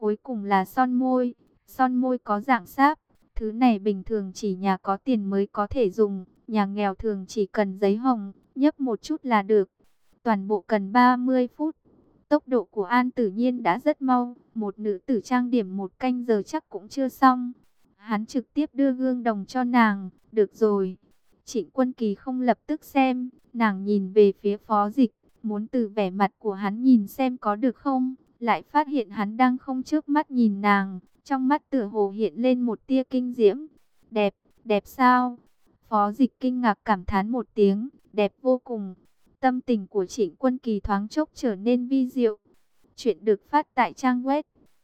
Cuối cùng là son môi. Son môi có dạng sáp. Thứ này bình thường chỉ nhà có tiền mới có thể dùng. Nhà nghèo thường chỉ cần giấy hồng, nhấp một chút là được. Toàn bộ cần 30 phút. Tốc độ của An Tử Nhiên đã rất mau. Một nữ tử trang điểm 1 canh giờ chắc cũng chưa xong. Hắn trực tiếp đưa gương đồng cho nàng. Được rồi. Trịnh Quân Kỳ không lập tức xem. Nàng nhìn về phía Phó Dịch. Muốn từ vẻ mặt của hắn nhìn xem có được không. Lại phát hiện hắn đang không chớp mắt nhìn nàng. Trong mắt tựa hồ hiện lên một tia kinh diễm. Đẹp, đẹp sao? Phó Dịch kinh ngạc cảm thán một tiếng. Đẹp vô cùng. Tâm tình của Trịnh Quân Kỳ thoáng chốc trở nên vi diệu. Chuyện được phát tại trang web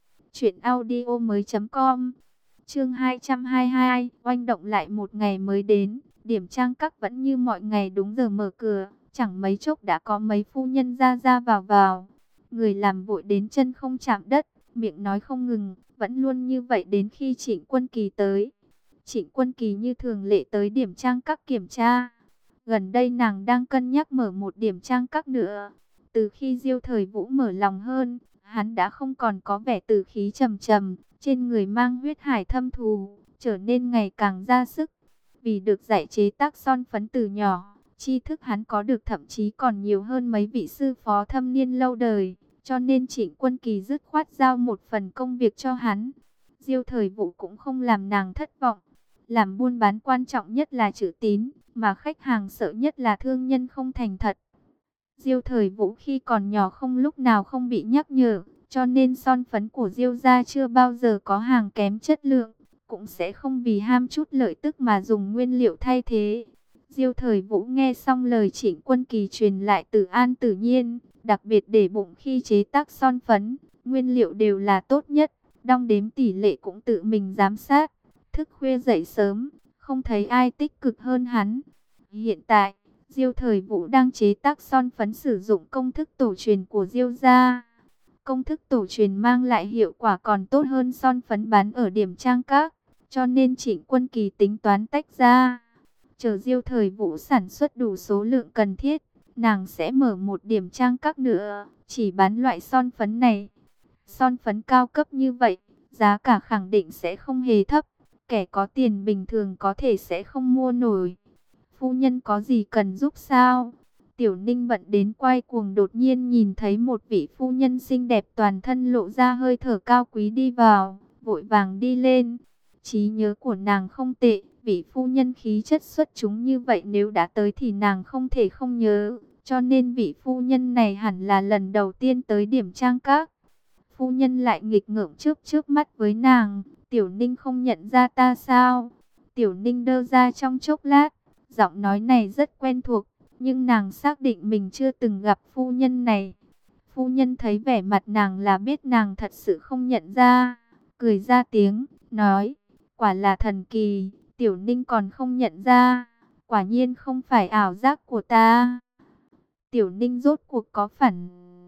truyệnaudiomoi.com. Chương 222, oanh động lại một ngày mới đến, điểm trang các vẫn như mọi ngày đúng giờ mở cửa, chẳng mấy chốc đã có mấy phu nhân ra ra vào vào. Người làm vội đến chân không chạm đất, miệng nói không ngừng, vẫn luôn như vậy đến khi Trịnh Quân Kỳ tới. Trịnh Quân Kỳ như thường lệ tới điểm trang các kiểm tra. Gần đây nàng đang cân nhắc mở một điểm trang các nữa. Từ khi Diêu Thời Vũ mở lòng hơn, hắn đã không còn có vẻ tử khí trầm trầm, trên người mang huyết hải thâm thù, trở nên ngày càng ra sức. Vì được dạy chế tác son phấn từ nhỏ, tri thức hắn có được thậm chí còn nhiều hơn mấy vị sư phó thâm niên lâu đời, cho nên Trịnh Quân Kỳ dứt khoát giao một phần công việc cho hắn. Diêu Thời Vũ cũng không làm nàng thất vọng. Làm buôn bán quan trọng nhất là chữ tín, mà khách hàng sợ nhất là thương nhân không thành thật. Diêu Thời Vũ khi còn nhỏ không lúc nào không bị nhắc nhở, cho nên son phấn của Diêu gia chưa bao giờ có hàng kém chất lượng, cũng sẽ không vì ham chút lợi tức mà dùng nguyên liệu thay thế. Diêu Thời Vũ nghe xong lời Trịnh Quân Kỳ truyền lại từ An Tử Nhiên, đặc biệt để bụng khi chế tác son phấn, nguyên liệu đều là tốt nhất, đong đếm tỷ lệ cũng tự mình giám sát, thức khuya dậy sớm, không thấy ai tích cực hơn hắn. Hiện tại, Diêu Thời Vũ đang chế tác son phấn sử dụng công thức tổ truyền của Diêu gia. Công thức tổ truyền mang lại hiệu quả còn tốt hơn son phấn bán ở điểm trang các, cho nên Trịnh Quân Kỳ tính toán tách ra. Chờ Diêu Thời Vũ sản xuất đủ số lượng cần thiết, nàng sẽ mở một điểm trang các nữa, chỉ bán loại son phấn này. Son phấn cao cấp như vậy, giá cả khẳng định sẽ không hề thấp, kẻ có tiền bình thường có thể sẽ không mua nổi. Phu nhân có gì cần giúp sao? Tiểu Ninh bận đến quay cuồng đột nhiên nhìn thấy một vị phu nhân xinh đẹp toàn thân lộ ra hơi thở cao quý đi vào, vội vàng đi lên. Trí nhớ của nàng không tệ, vị phu nhân khí chất xuất chúng như vậy nếu đã tới thì nàng không thể không nhớ, cho nên vị phu nhân này hẳn là lần đầu tiên tới điểm trang các. Phu nhân lại nghịch ngợm trước mắt với nàng, Tiểu Ninh không nhận ra ta sao? Tiểu Ninh đơ ra trong chốc lát, giọng nói này rất quen thuộc, nhưng nàng xác định mình chưa từng gặp phu nhân này. Phu nhân thấy vẻ mặt nàng là biết nàng thật sự không nhận ra, cười ra tiếng, nói, quả là thần kỳ, Tiểu Ninh còn không nhận ra, quả nhiên không phải ảo giác của ta. Tiểu Ninh rốt cuộc có phản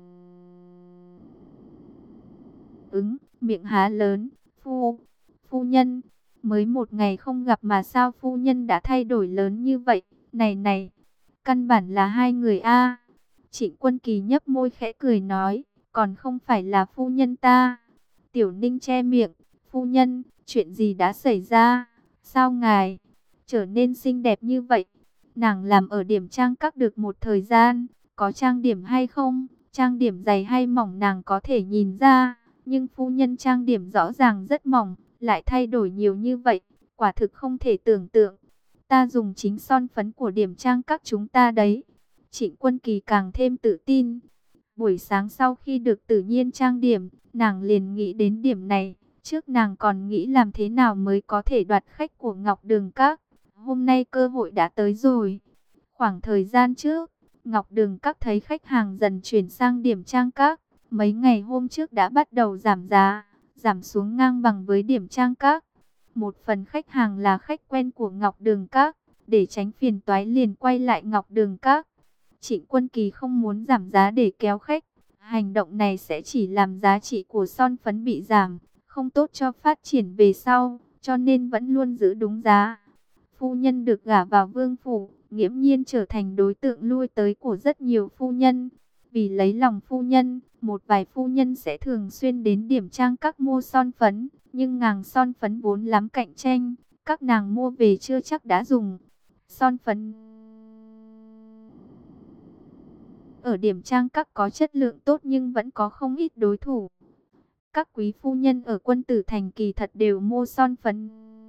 ứng, miệng há lớn, phu nhân, mới một ngày không gặp mà sao phu nhân đã thay đổi lớn như vậy, này, căn bản là hai người a. Trịnh Quân Kỳ nhấp môi khẽ cười nói, còn không phải là phu nhân ta. Tiểu Ninh che miệng, phu nhân, chuyện gì đã xảy ra, sao ngài trở nên xinh đẹp như vậy? Nàng làm ở điểm trang các được một thời gian, có trang điểm hay không, trang điểm dày hay mỏng nàng có thể nhìn ra, nhưng phu nhân trang điểm rõ ràng rất mỏng, lại thay đổi nhiều như vậy, quả thực không thể tưởng tượng. Ta dùng chính son phấn của điểm trang các chúng ta đấy. Trịnh Quân Kỳ càng thêm tự tin. Buổi sáng sau khi được tự nhiên trang điểm, nàng liền nghĩ đến điểm này. Trước nàng còn nghĩ làm thế nào mới có thể đoạt khách của Ngọc Đường Các. Hôm nay cơ hội đã tới rồi. Khoảng thời gian trước, Ngọc Đường Các thấy khách hàng dần chuyển sang điểm trang các. Mấy ngày hôm trước đã bắt đầu giảm giá, giảm xuống ngang bằng với điểm trang các. Một phần khách hàng là khách quen của Ngọc Đường Các, để tránh phiền toái liền quay lại Ngọc Đường Các. Trịnh Quân Kỳ không muốn giảm giá để kéo khách. Hành động này sẽ chỉ làm giá trị của son phấn bị giảm, không tốt cho phát triển về sau, cho nên vẫn luôn giữ đúng giá. Phu nhân được gả vào vương phủ, nghiễm nhiên trở thành đối tượng lui tới của rất nhiều phu nhân. Vì lấy lòng phu nhân, một vài phu nhân sẽ thường xuyên đến điểm trang các mua son phấn, nhưng ngàng son phấn vốn lắm cạnh tranh, các nàng mua về chưa chắc đã dùng. Son phấn ở điểm trang các có chất lượng tốt nhưng vẫn có không ít đối thủ. Các quý phu nhân ở Quân Tử Thành kỳ thật đều mua son phấn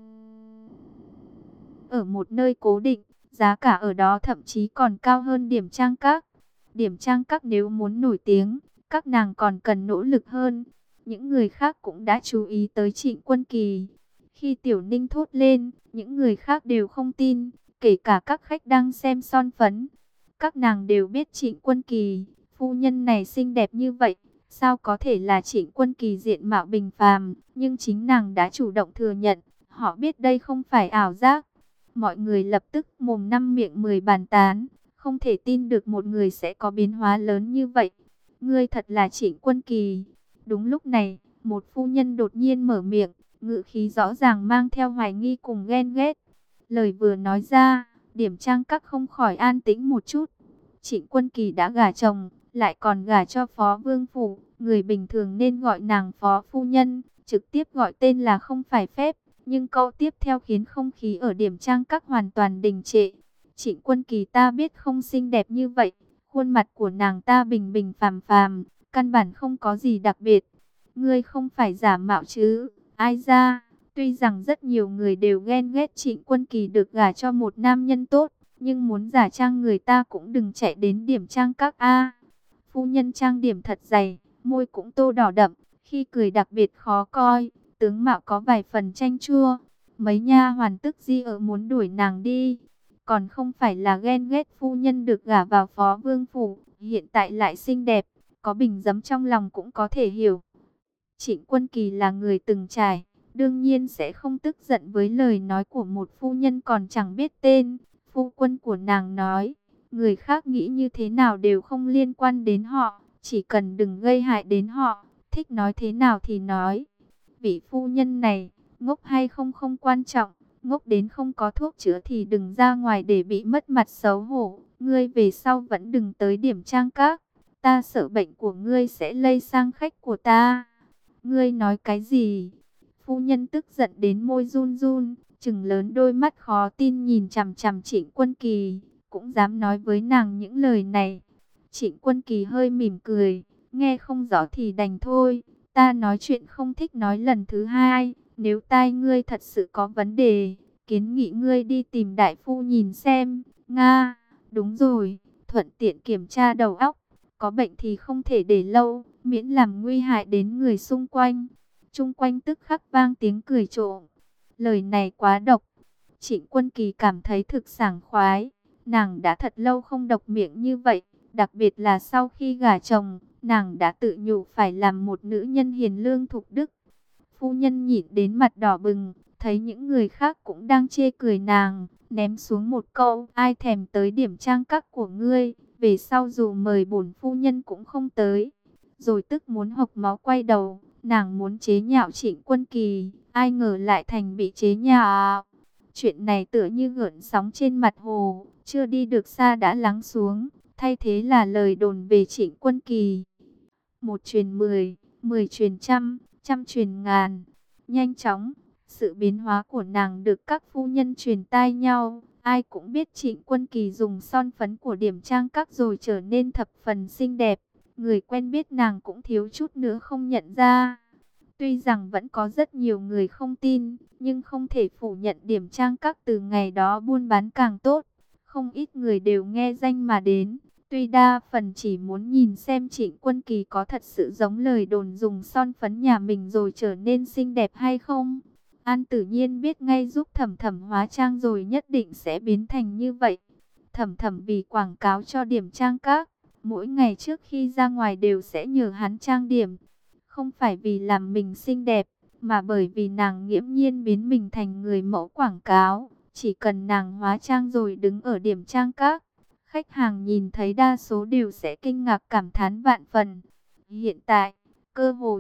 ở một nơi cố định, giá cả ở đó thậm chí còn cao hơn điểm trang các. Điểm trang các nếu muốn nổi tiếng, các nàng còn cần nỗ lực hơn. Những người khác cũng đã chú ý tới Trịnh Quân Kỳ. Khi Tiểu Ninh thốt lên, những người khác đều không tin, kể cả các khách đang xem son phấn. Các nàng đều biết Trịnh Quân Kỳ, phu nhân này xinh đẹp như vậy, sao có thể là Trịnh Quân Kỳ diện mạo bình phàm, nhưng chính nàng đã chủ động thừa nhận, họ biết đây không phải ảo giác. Mọi người lập tức mồm năm miệng 10 bàn tán, không thể tin được một người sẽ có biến hóa lớn như vậy. Ngươi thật là Trịnh Quân Kỳ. Đúng lúc này, một phu nhân đột nhiên mở miệng, ngữ khí rõ ràng mang theo hoài nghi cùng ghen ghét. Lời vừa nói ra, điểm trang các không khỏi an tĩnh một chút. Trịnh Quân Kỳ đã gả chồng, lại còn gả cho Phó Vương Phủ. Người bình thường nên gọi nàng Phó Phu Nhân, trực tiếp gọi tên là không phải phép. Nhưng câu tiếp theo khiến không khí ở điểm trang các hoàn toàn đình trệ. Trịnh Quân Kỳ ta biết không xinh đẹp như vậy. Khuôn mặt của nàng ta bình bình phàm phàm, căn bản không có gì đặc biệt. Ngươi không phải giả mạo chứ? Ai ra? Tuy rằng rất nhiều người đều ghen ghét Trịnh Quân Kỳ được gả cho một nam nhân tốt, nhưng muốn giả trang người ta cũng đừng chạy đến điểm trang các a. Phu nhân trang điểm thật dày, môi cũng tô đỏ đậm, khi cười đặc biệt khó coi, tướng mạo có vài phần chanh chua. Mấy nha hoàn tức di ở muốn đuổi nàng đi, còn không phải là ghen ghét phu nhân được gả vào Phó Vương Phủ, hiện tại lại xinh đẹp, có bình giấm trong lòng cũng có thể hiểu. Trịnh Quân Kỳ là người từng trải, đương nhiên sẽ không tức giận với lời nói của một phu nhân còn chẳng biết tên. Phu quân của nàng nói, người khác nghĩ như thế nào đều không liên quan đến họ, chỉ cần đừng gây hại đến họ, thích nói thế nào thì nói. Vị phu nhân này, ngốc hay không không quan trọng, ngốc đến không có thuốc chữa thì đừng ra ngoài để bị mất mặt xấu hổ. Ngươi về sau vẫn đừng tới điểm trang các, ta sợ bệnh của ngươi sẽ lây sang khách của ta. Ngươi nói cái gì? Phu nhân tức giận đến môi run run, trừng lớn đôi mắt khó tin nhìn chằm chằm Trịnh Quân Kỳ, cũng dám nói với nàng những lời này. Trịnh Quân Kỳ hơi mỉm cười, nghe không rõ thì đành thôi, ta nói chuyện không thích nói lần thứ hai, nếu tai ngươi thật sự có vấn đề, kiến nghị ngươi đi tìm đại phu nhìn xem. Nga, đúng rồi, thuận tiện kiểm tra đầu óc, có bệnh thì không thể để lâu, miễn làm nguy hại đến người xung quanh. Chung quanh tức khắc vang tiếng cười trộm. Lời này quá độc. Trịnh Quân Kỳ cảm thấy thực sảng khoái. Nàng đã thật lâu không độc miệng như vậy. Đặc biệt là sau khi gả chồng, nàng đã tự nhủ phải làm một nữ nhân hiền lương thục đức. Phu nhân nhìn đến mặt đỏ bừng, thấy những người khác cũng đang chê cười nàng, ném xuống một câu, ai thèm tới điểm trang các của ngươi, về sau dù mời bổn phu nhân cũng không tới. Rồi tức muốn hộc máu quay đầu, nàng muốn chế nhạo Trịnh Quân Kỳ, ai ngờ lại thành bị chế nhạo. Chuyện này tựa như gợn sóng trên mặt hồ, chưa đi được xa đã lắng xuống, thay thế là lời đồn về Trịnh Quân Kỳ. Một truyền 10, 10 truyền trăm, trăm truyền ngàn. Nhanh chóng, sự biến hóa của nàng được các phu nhân truyền tai nhau. Ai cũng biết Trịnh Quân Kỳ dùng son phấn của điểm trang các rồi trở nên thập phần xinh đẹp. Người quen biết nàng cũng thiếu chút nữa không nhận ra. Tuy rằng vẫn có rất nhiều người không tin, nhưng không thể phủ nhận điểm trang các từ ngày đó buôn bán càng tốt. Không ít người đều nghe danh mà đến. Tuy đa phần chỉ muốn nhìn xem Trịnh Quân Kỳ có thật sự giống lời đồn dùng son phấn nhà mình rồi trở nên xinh đẹp hay không. An Tử Nhiên biết ngay giúp Thẩm Thẩm hóa trang rồi nhất định sẽ biến thành như vậy. Thẩm Thẩm vì quảng cáo cho điểm trang các, mỗi ngày trước khi ra ngoài đều sẽ nhờ hắn trang điểm. Không phải vì làm mình xinh đẹp, mà bởi vì nàng nghiễm nhiên biến mình thành người mẫu quảng cáo. Chỉ cần nàng hóa trang rồi đứng ở điểm trang các, khách hàng nhìn thấy đa số đều sẽ kinh ngạc cảm thán vạn phần. Hiện tại, cơ hồ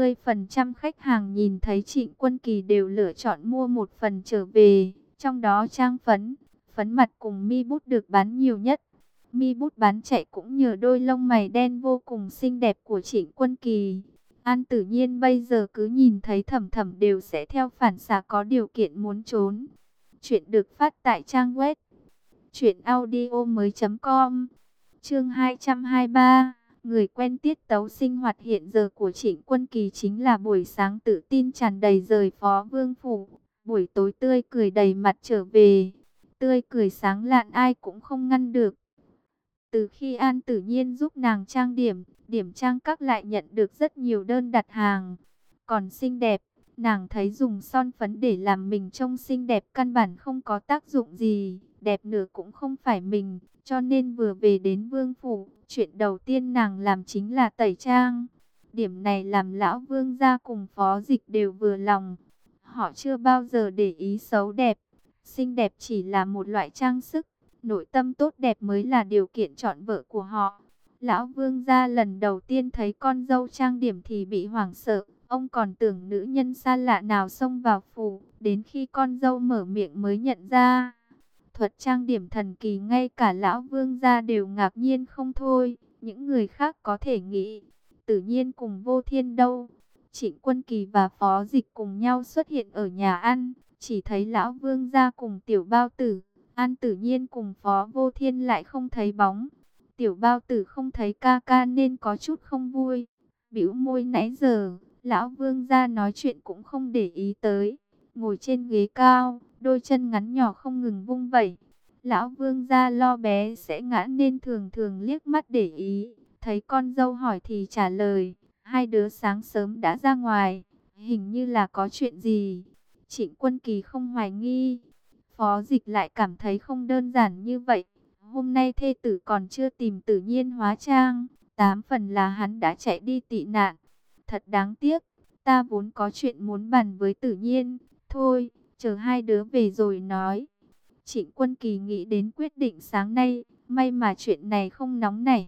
90% khách hàng nhìn thấy Trịnh Quân Kỳ đều lựa chọn mua một phần trở về. Trong đó trang phấn, phấn mặt cùng mi bút được bán nhiều nhất. Mi bút bán chạy cũng nhờ đôi lông mày đen vô cùng xinh đẹp của Trịnh Quân Kỳ. An Tử Nhiên bây giờ cứ nhìn thấy Thẩm Thẩm đều sẽ theo phản xạ có điều kiện muốn trốn. Chuyện được phát tại trang web truyệnaudiomoi.com. Chương 223. Người quen tiết tấu sinh hoạt hiện giờ của Trịnh Quân Kỳ chính là buổi sáng tự tin tràn đầy rời Phó Vương phủ, buổi tối tươi cười đầy mặt trở về. Tươi cười sáng lạn ai cũng không ngăn được. Từ khi An Tử Nhiên giúp nàng trang điểm, điểm trang các lại nhận được rất nhiều đơn đặt hàng. Còn xinh đẹp, nàng thấy dùng son phấn để làm mình trông xinh đẹp căn bản không có tác dụng gì, đẹp nữa cũng không phải mình, cho nên vừa về đến Vương phủ, chuyện đầu tiên nàng làm chính là tẩy trang. Điểm này làm lão Vương gia cùng Phó Dịch đều vừa lòng. Họ chưa bao giờ để ý xấu đẹp, xinh đẹp chỉ là một loại trang sức. Nội tâm tốt đẹp mới là điều kiện chọn vợ của họ. Lão Vương gia lần đầu tiên thấy con dâu trang điểm thì bị hoảng sợ. Ông còn tưởng nữ nhân xa lạ nào xông vào phủ. Đến khi con dâu mở miệng mới nhận ra. Thuật trang điểm thần kỳ ngay cả Lão Vương gia đều ngạc nhiên không thôi. Những người khác có thể nghĩ Tử Nhiên cùng Vô Thiên đâu. Trịnh Quân Kỳ và Phó Dịch cùng nhau xuất hiện ở nhà ăn. Chỉ thấy Lão Vương gia cùng Tiểu Bao Tử. An Tử Nhiên cùng Phó Vô Thiên lại không thấy bóng. Tiểu Bao Tử không thấy ca ca nên có chút không vui. Bĩu môi nãy giờ, Lão Vương gia nói chuyện cũng không để ý tới. Ngồi trên ghế cao, đôi chân ngắn nhỏ không ngừng vung vẩy. Lão Vương gia lo bé sẽ ngã nên thường thường liếc mắt để ý. Thấy con dâu hỏi thì trả lời. Hai đứa sáng sớm đã ra ngoài, hình như là có chuyện gì. Trịnh Quân Kỳ không hoài nghi. Phó Dịch lại cảm thấy không đơn giản như vậy. Hôm nay thê tử còn chưa tìm Tử Nhiên hóa trang, 8 phần là hắn đã chạy đi tị nạn. Thật đáng tiếc, ta vốn có chuyện muốn bàn với Tử Nhiên. Thôi, chờ hai đứa về rồi nói. Trịnh Quân Kỳ nghĩ đến quyết định sáng nay, may mà chuyện này không nóng nảy.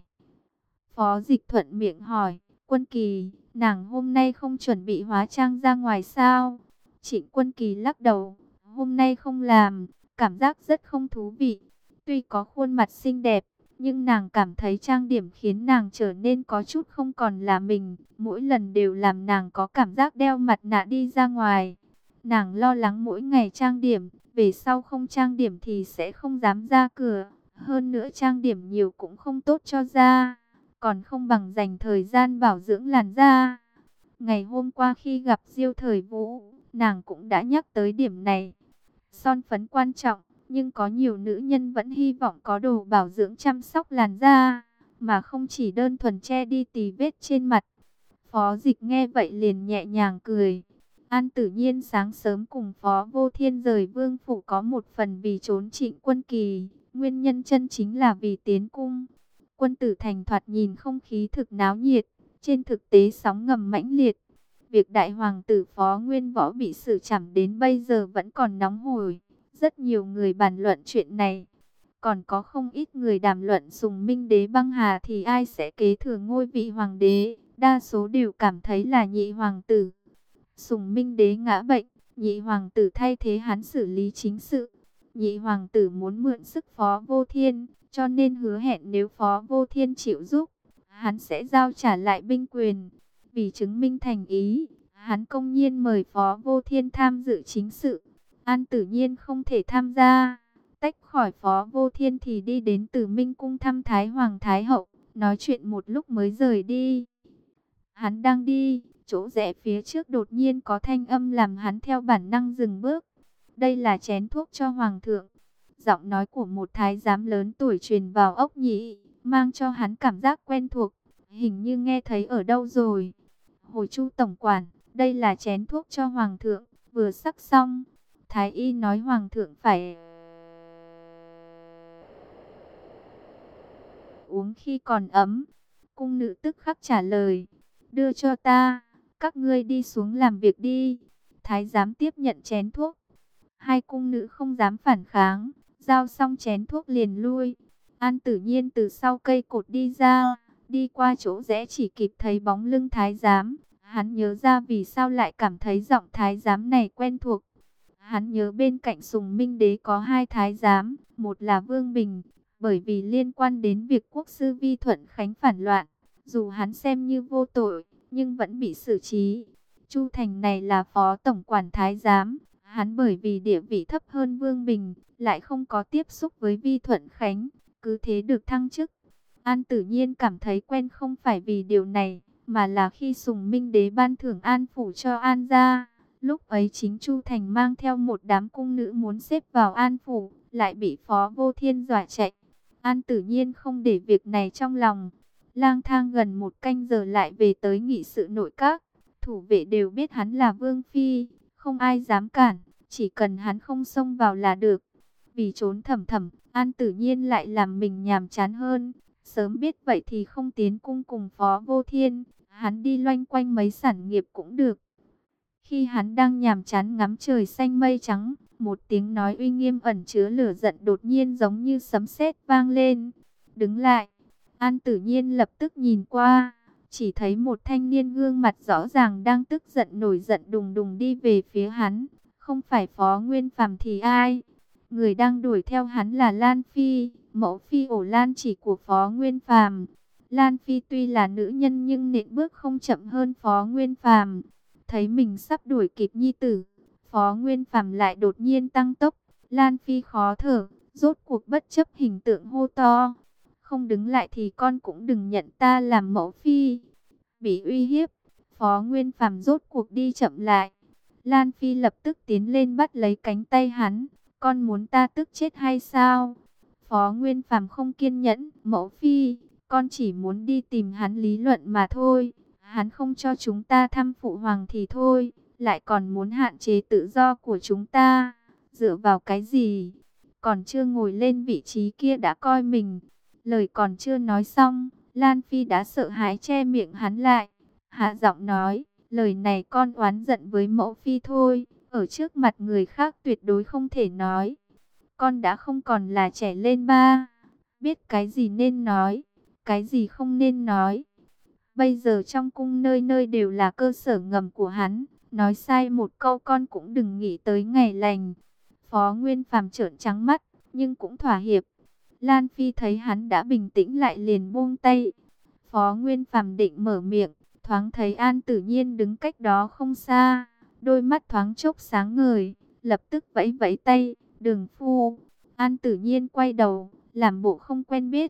Phó Dịch thuận miệng hỏi, Quân Kỳ, nàng hôm nay không chuẩn bị hóa trang ra ngoài sao? Trịnh Quân Kỳ lắc đầu. Hôm nay không làm, cảm giác rất không thú vị. Tuy có khuôn mặt xinh đẹp, nhưng nàng cảm thấy trang điểm khiến nàng trở nên có chút không còn là mình. Mỗi lần đều làm nàng có cảm giác đeo mặt nạ đi ra ngoài. Nàng lo lắng mỗi ngày trang điểm, về sau không trang điểm thì sẽ không dám ra cửa. Hơn nữa trang điểm nhiều cũng không tốt cho da, còn không bằng dành thời gian bảo dưỡng làn da. Ngày hôm qua khi gặp Diêu Thời Vũ, nàng cũng đã nhắc tới điểm này. Son phấn quan trọng, nhưng có nhiều nữ nhân vẫn hy vọng có đồ bảo dưỡng chăm sóc làn da, mà không chỉ đơn thuần che đi tì vết trên mặt. Phó Dịch nghe vậy liền nhẹ nhàng cười. An Tử Nhiên sáng sớm cùng Phó Vô Thiên rời Vương phủ có một phần vì trốn Trịnh Quân Kỳ, nguyên nhân chân chính là vì tiến cung. Quân tử thành thoạt nhìn không khí thực náo nhiệt, trên thực tế sóng ngầm mãnh liệt. Việc đại hoàng tử Phó Nguyên Võ bị xử trảm đến bây giờ vẫn còn nóng hổi. Rất nhiều người bàn luận chuyện này. Còn có không ít người đàm luận Sùng Minh Đế băng hà thì ai sẽ kế thừa ngôi vị hoàng đế. Đa số đều cảm thấy là nhị hoàng tử. Sùng Minh Đế ngã bệnh, nhị hoàng tử thay thế hắn xử lý chính sự. Nhị hoàng tử muốn mượn sức Phó Vô Thiên, cho nên hứa hẹn nếu Phó Vô Thiên chịu giúp, hắn sẽ giao trả lại binh quyền. Vì chứng minh thành ý, hắn công nhiên mời Phó Vô Thiên tham dự chính sự. An Tử Nhiên không thể tham gia. Tách khỏi Phó Vô Thiên thì đi đến Tử Minh cung thăm Thái Hoàng Thái Hậu, nói chuyện một lúc mới rời đi. Hắn đang đi, chỗ rẽ phía trước đột nhiên có thanh âm làm hắn theo bản năng dừng bước. Đây là chén thuốc cho Hoàng thượng. Giọng nói của một thái giám lớn tuổi truyền vào ốc nhĩ, mang cho hắn cảm giác quen thuộc. Hình như nghe thấy ở đâu rồi. Hồi Chu tổng quản, đây là chén thuốc cho Hoàng thượng, vừa sắc xong. Thái y nói Hoàng thượng phải uống khi còn ấm. Cung nữ tức khắc trả lời, đưa cho ta, các ngươi đi xuống làm việc đi. Thái giám tiếp nhận chén thuốc. Hai cung nữ không dám phản kháng, giao xong chén thuốc liền lui. An Tử Nhiên từ sau cây cột đi ra, đi qua chỗ rẽ chỉ kịp thấy bóng lưng thái giám. Hắn nhớ ra vì sao lại cảm thấy giọng thái giám này quen thuộc. Hắn nhớ bên cạnh Sùng Minh Đế có hai thái giám, một là Vương Bình, bởi vì liên quan đến việc quốc sư Vi Thuận Khánh phản loạn. Dù hắn xem như vô tội, nhưng vẫn bị xử trí. Chu Thành này là phó tổng quản thái giám, hắn bởi vì địa vị thấp hơn Vương Bình, lại không có tiếp xúc với Vi Thuận Khánh, cứ thế được thăng chức. An Tử Nhiên cảm thấy quen không phải vì điều này, mà là khi Sùng Minh Đế ban thưởng An phủ cho An gia. Lúc ấy chính Chu Thành mang theo một đám cung nữ muốn xếp vào An phủ, lại bị Phó Vô Thiên dọa chạy. An Tử Nhiên không để việc này trong lòng, lang thang gần một canh giờ lại về tới nghị sự nội các. Thủ vệ đều biết hắn là Vương Phi, không ai dám cản, chỉ cần hắn không xông vào là được. Vì trốn thầm thầm, An Tử Nhiên lại làm mình nhàm chán hơn. Sớm biết vậy thì không tiến cung cùng Phó Vô Thiên, hắn đi loanh quanh mấy sản nghiệp cũng được. Khi hắn đang nhàm chán ngắm trời xanh mây trắng, một tiếng nói uy nghiêm ẩn chứa lửa giận đột nhiên giống như sấm sét vang lên. Đứng lại, An Tử Nhiên lập tức nhìn qua, chỉ thấy một thanh niên gương mặt rõ ràng đang tức giận nổi giận đùng đùng đi về phía hắn. Không phải Phó Nguyên Phàm thì ai? Người đang đuổi theo hắn là Lan Phi, mẫu phi ổ Lan chỉ của Phó Nguyên Phàm. Lan Phi tuy là nữ nhân nhưng nện bước không chậm hơn Phó Nguyên Phàm. Thấy mình sắp đuổi kịp nhi tử, Phó Nguyên Phàm lại đột nhiên tăng tốc. Lan Phi khó thở, rốt cuộc bất chấp hình tượng hô to: không đứng lại thì con cũng đừng nhận ta làm mẫu phi. Bị uy hiếp, Phó Nguyên Phàm rốt cuộc đi chậm lại. Lan Phi lập tức tiến lên bắt lấy cánh tay hắn: con muốn ta tức chết hay sao? Phó Nguyên Phàm không kiên nhẫn: mẫu phi, con chỉ muốn đi tìm hắn lý luận mà thôi. Hắn không cho chúng ta thăm phụ hoàng thì thôi, lại còn muốn hạn chế tự do của chúng ta. Dựa vào cái gì? Còn chưa ngồi lên vị trí kia đã coi mình. Lời còn chưa nói xong, Lan Phi đã sợ hãi che miệng hắn lại. Hạ giọng nói: lời này con oán giận với mẫu phi thôi, ở trước mặt người khác tuyệt đối không thể nói. Con đã không còn là trẻ lên ba, biết cái gì nên nói, cái gì không nên nói. Bây giờ trong cung nơi nơi đều là cơ sở ngầm của hắn, nói sai một câu con cũng đừng nghĩ tới ngày lành. Phó Nguyên Phàm trợn trắng mắt, nhưng cũng thỏa hiệp. Lan Phi thấy hắn đã bình tĩnh lại liền buông tay. Phó Nguyên Phàm định mở miệng, thoáng thấy An Tử Nhiên đứng cách đó không xa, đôi mắt thoáng chốc sáng ngời, lập tức vẫy vẫy tay: Đường phu. An Tử Nhiên quay đầu, làm bộ không quen biết.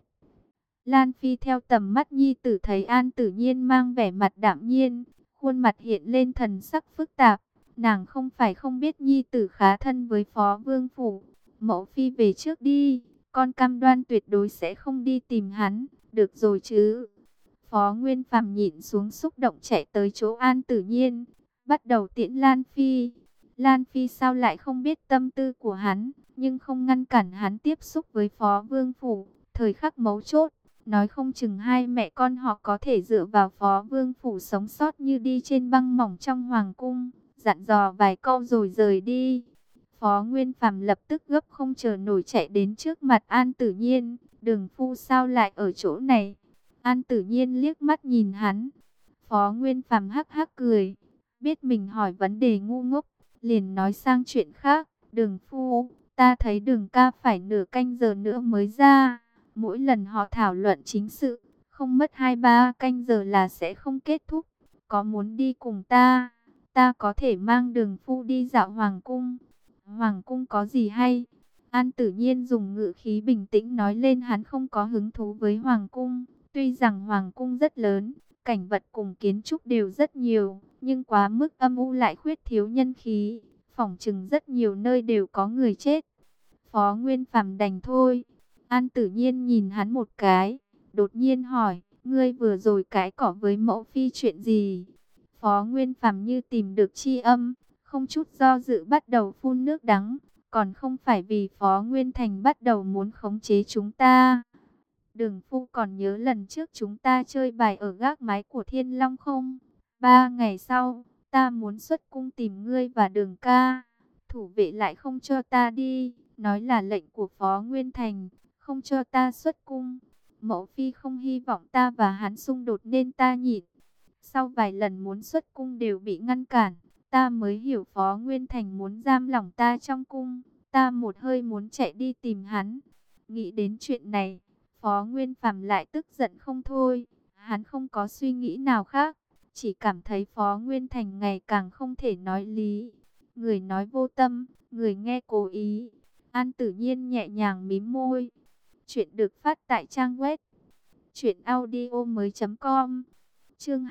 Lan Phi theo tầm mắt nhi tử thấy An Tử Nhiên mang vẻ mặt đạm nhiên, khuôn mặt hiện lên thần sắc phức tạp. Nàng không phải không biết nhi tử khá thân với Phó Vương Phủ. Mẫu Phi về trước đi, con cam đoan tuyệt đối sẽ không đi tìm hắn, được rồi chứ? Phó Nguyên Phàm nhịn xuống xúc động chạy tới chỗ An Tử Nhiên, bắt đầu tiễn Lan Phi. Lan Phi sao lại không biết tâm tư của hắn, nhưng không ngăn cản hắn tiếp xúc với Phó Vương Phủ. Thời khắc mấu chốt, nói không chừng hai mẹ con họ có thể dựa vào Phó Vương Phủ sống sót như đi trên băng mỏng trong hoàng cung, dặn dò vài câu rồi rời đi. Phó Nguyên Phàm lập tức gấp không chờ nổi chạy đến trước mặt An Tử Nhiên. Đường phu sao lại ở chỗ này? An Tử Nhiên liếc mắt nhìn hắn. Phó Nguyên Phàm hắc hắc cười, biết mình hỏi vấn đề ngu ngốc, liền nói sang chuyện khác. Đường phu, ta thấy Đường ca phải nửa canh giờ nữa mới ra. Mỗi lần họ thảo luận chính sự, không mất 2-3 canh giờ là sẽ không kết thúc. Có muốn đi cùng ta? Ta có thể mang Đường phu đi dạo hoàng cung. Hoàng cung có gì hay? An Tử Nhiên dùng ngữ khí bình tĩnh nói lên hắn không có hứng thú với hoàng cung. Tuy rằng hoàng cung rất lớn, cảnh vật cùng kiến trúc đều rất nhiều, nhưng quá mức âm u lại khuyết thiếu nhân khí. Phỏng chừng rất nhiều nơi đều có người chết. Phó Nguyên Phàm đành thôi. An Tử Nhiên nhìn hắn một cái, đột nhiên hỏi: ngươi vừa rồi cãi cọ với mẫu phi chuyện gì? Phó Nguyên Phàm như tìm được chi âm, không chút do dự bắt đầu phun nước đắng. Còn không phải vì Phó Nguyên Thành bắt đầu muốn khống chế chúng ta. Đường phu còn nhớ lần trước chúng ta chơi bài ở gác mái của Thiên Long không? 3 ngày sau, ta muốn xuất cung tìm ngươi và Đường ca. Thủ vệ lại không cho ta đi, nói là lệnh của Phó Nguyên Thành, không cho ta xuất cung. Mẫu phi không hy vọng ta và hắn xung đột nên ta nhịn. Sau vài lần muốn xuất cung đều bị ngăn cản, ta mới hiểu Phó Nguyên Thành muốn giam lỏng ta trong cung. Ta một hơi muốn chạy đi tìm hắn. Nghĩ đến chuyện này, Phó Nguyên Phàm lại tức giận không thôi. Hắn không có suy nghĩ nào khác, chỉ cảm thấy Phó Nguyên Thành ngày càng không thể nói lý. Người nói vô tâm, người nghe cố ý. An Tử Nhiên nhẹ nhàng mím môi. Chuyện được phát tại trang web truyệnaudiomoi.com. Chương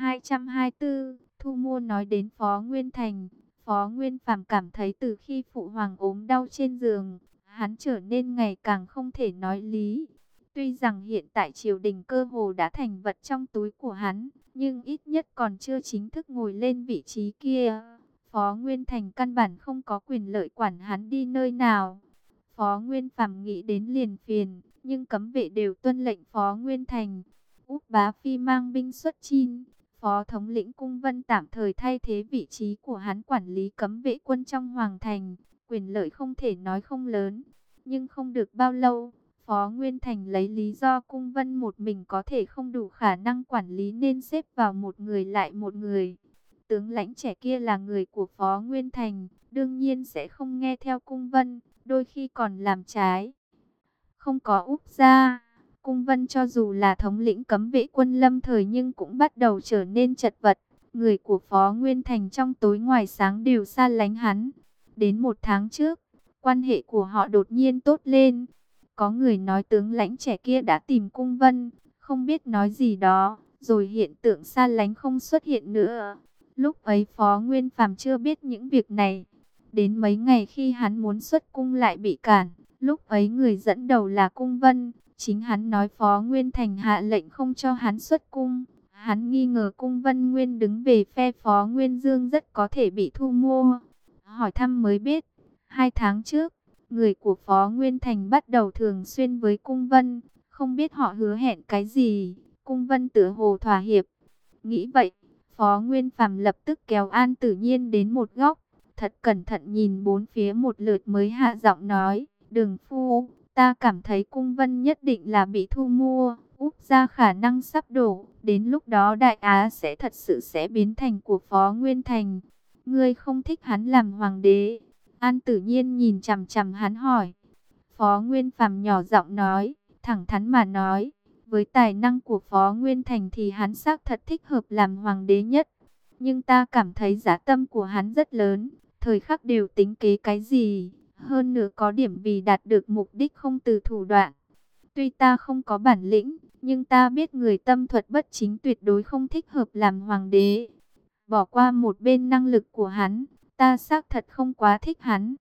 224, Thu Mua nói đến Phó Nguyên Thành. Phó Nguyên Phàm cảm thấy từ khi phụ hoàng ốm đau trên giường, hắn trở nên ngày càng không thể nói lý. Tuy rằng hiện tại triều đình cơ hồ đã thành vật trong túi của hắn, nhưng ít nhất còn chưa chính thức ngồi lên vị trí kia. Phó Nguyên Thành căn bản không có quyền lợi quản hắn đi nơi nào. Phó Nguyên Phàm nghĩ đến liền phiền, nhưng cấm vệ đều tuân lệnh Phó Nguyên Thành. Úc Bá Phi mang binh xuất chinh, Phó thống lĩnh Cung Vân tạm thời thay thế vị trí của hắn quản lý cấm vệ quân trong hoàng thành. Quyền lợi không thể nói không lớn, nhưng không được bao lâu, Phó Nguyên Thành lấy lý do Cung Vân một mình có thể không đủ khả năng quản lý nên xếp vào một người lại một người. Tướng lãnh trẻ kia là người của Phó Nguyên Thành, đương nhiên sẽ không nghe theo Cung Vân, đôi khi còn làm trái. Không có Úc gia, Cung Vân cho dù là thống lĩnh cấm vệ quân lâm thời nhưng cũng bắt đầu trở nên chật vật. Người của Phó Nguyên Thành trong tối ngoài sáng đều xa lánh hắn. Đến 1 tháng trước, quan hệ của họ đột nhiên tốt lên. Có người nói tướng lãnh trẻ kia đã tìm Cung Vân, không biết nói gì đó, rồi hiện tượng xa lánh không xuất hiện nữa. Lúc ấy Phó Nguyên Phàm chưa biết những việc này. Đến mấy ngày khi hắn muốn xuất cung lại bị cản. Lúc ấy người dẫn đầu là Cung Vân. Chính hắn nói Phó Nguyên Thành hạ lệnh không cho hắn xuất cung. Hắn nghi ngờ Cung Vân Nguyên đứng về phe Phó Nguyên Dương rất có thể bị thu mua. Hỏi thăm mới biết, 2 tháng trước, người của Phó Nguyên Thành bắt đầu thường xuyên với Cung Vân. Không biết họ hứa hẹn cái gì. Cung Vân tựa hồ thỏa hiệp. Nghĩ vậy, Phó Nguyên Phàm lập tức kéo An Tử Nhiên đến một góc, thật cẩn thận nhìn bốn phía một lượt mới hạ giọng nói, Đường Phu, ta cảm thấy Cung Vân nhất định là bị thu mua, Úc gia khả năng sắp đổ, đến lúc đó Đại Á sẽ thật sự sẽ biến thành của Phó Nguyên Thành. Ngươi không thích hắn làm hoàng đế? An Tử Nhiên nhìn chằm chằm hắn hỏi. Phó Nguyên Phàm nhỏ giọng nói, thẳng thắn mà nói, với tài năng của Phó Nguyên Thành thì hắn xác thật thích hợp làm hoàng đế nhất. Nhưng ta cảm thấy giá tâm của hắn rất lớn, thời khắc đều tính kế cái gì. Hơn nữa có điểm vì đạt được mục đích không từ thủ đoạn. Tuy ta không có bản lĩnh, nhưng ta biết người tâm thuật bất chính tuyệt đối không thích hợp làm hoàng đế. Bỏ qua một bên năng lực của hắn, ta xác thật không quá thích hắn.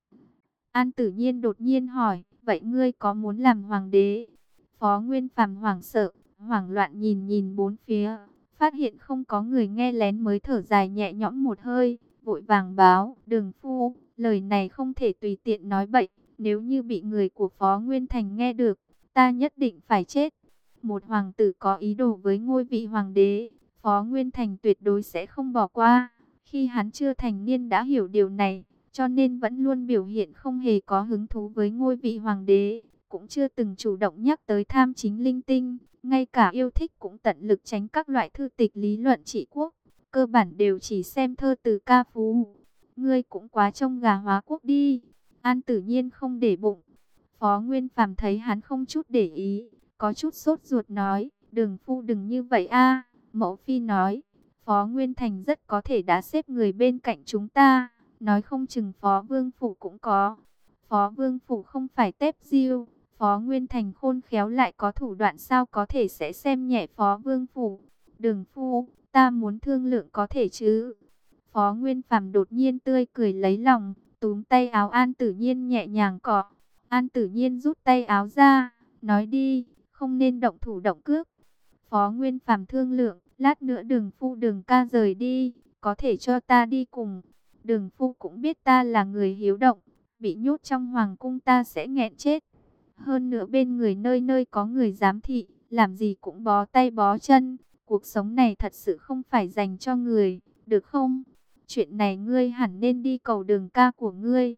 An Tử Nhiên đột nhiên hỏi, vậy ngươi có muốn làm hoàng đế? Phó Nguyên Phàm hoảng sợ, hoảng loạn nhìn nhìn bốn phía, phát hiện không có người nghe lén mới thở dài nhẹ nhõm một hơi, vội vàng báo, Đường Phu, lời này không thể tùy tiện nói bậy, nếu như bị người của Phó Nguyên Thành nghe được, ta nhất định phải chết. Một hoàng tử có ý đồ với ngôi vị hoàng đế, Phó Nguyên Thành tuyệt đối sẽ không bỏ qua. Khi hắn chưa thành niên đã hiểu điều này, cho nên vẫn luôn biểu hiện không hề có hứng thú với ngôi vị hoàng đế, cũng chưa từng chủ động nhắc tới tham chính linh tinh, ngay cả yêu thích cũng tận lực tránh các loại thư tịch lý luận trị quốc, cơ bản đều chỉ xem thơ từ ca phú. Ngươi cũng quá trông gà hóa quốc đi. An Tử Nhiên không để bụng. Phó Nguyên Phàm thấy hắn không chút để ý, có chút sốt ruột nói, Đường Phu đừng như vậy a. Mẫu phi nói, Phó Nguyên Thành rất có thể đã xếp người bên cạnh chúng ta, nói không chừng Phó Vương Phủ cũng có. Phó Vương Phủ không phải tép diêu, Phó Nguyên Thành khôn khéo lại có thủ đoạn, sao có thể sẽ xem nhẹ Phó Vương Phủ. Đường Phu, ta muốn thương lượng có thể chứ? Phó Nguyên Phàm đột nhiên tươi cười lấy lòng, túm tay áo An Tử Nhiên nhẹ nhàng cọ. An Tử Nhiên rút tay áo ra, nói đi, không nên động thủ động cước. Phó Nguyên Phàm thương lượng, lát nữa Đường Phu Đường ca rời đi, có thể cho ta đi cùng. Đường Phu cũng biết ta là người hiếu động, bị nhốt trong hoàng cung ta sẽ nghẹn chết. Hơn nữa bên người nơi nơi có người giám thị, làm gì cũng bó tay bó chân. Cuộc sống này thật sự không phải dành cho người, được không? Chuyện này ngươi hẳn nên đi cầu Đường ca của ngươi.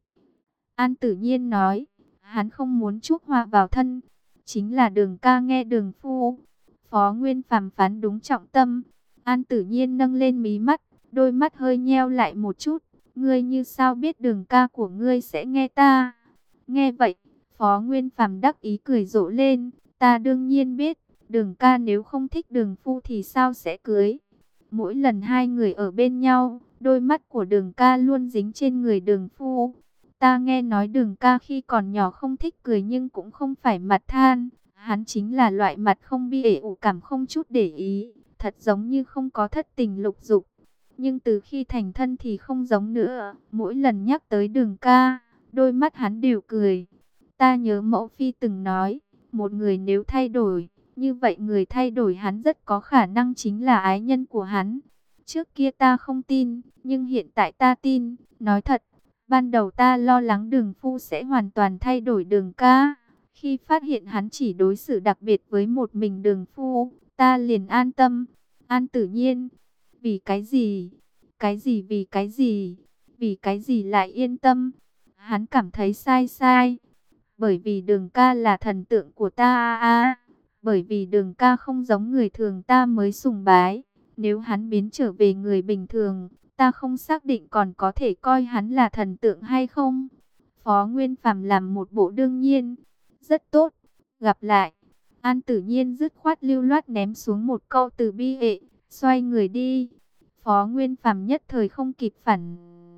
An Tử Nhiên nói, hắn không muốn chuốc họa vào thân, chính là Đường ca nghe Đường Phu. Phó Nguyên Phàm phán đúng trọng tâm. An Tử Nhiên nâng lên mí mắt, đôi mắt hơi nheo lại một chút. Ngươi như sao biết Đường ca của ngươi sẽ nghe ta? Nghe vậy, Phó Nguyên Phàm đắc ý cười rộ lên, ta đương nhiên biết, Đường ca nếu không thích Đường phu thì sao sẽ cưới. Mỗi lần hai người ở bên nhau, đôi mắt của Đường ca luôn dính trên người Đường phu. Ta nghe nói Đường ca khi còn nhỏ không thích cười nhưng cũng không phải mặt than. Hắn chính là loại mặt không bi ể ủ cảm, không chút để ý, thật giống như không có thất tình lục dục. Nhưng từ khi thành thân thì không giống nữa, mỗi lần nhắc tới Đường ca, đôi mắt hắn đều cười. Ta nhớ mẫu phi từng nói, một người nếu thay đổi, như vậy người thay đổi hắn rất có khả năng chính là ái nhân của hắn. Trước kia ta không tin, nhưng hiện tại ta tin. Nói thật, ban đầu ta lo lắng Đường phu sẽ hoàn toàn thay đổi Đường ca. Khi phát hiện hắn chỉ đối xử đặc biệt với một mình Đường phu, ta liền an tâm. An Tử Nhiên, vì cái gì? Cái gì vì cái gì? Vì cái gì lại yên tâm? Hắn cảm thấy sai sai. Bởi vì Đường ca là thần tượng của ta bởi vì Đường ca không giống người thường ta mới sùng bái. Nếu hắn biến trở về người bình thường, ta không xác định còn có thể coi hắn là thần tượng hay không. Phó Nguyên Phàm làm một bộ đương nhiên. Rất tốt, gặp lại. An Tử Nhiên dứt khoát lưu loát ném xuống một câu từ bi hệ, xoay người đi. Phó Nguyên Phàm nhất thời không kịp phản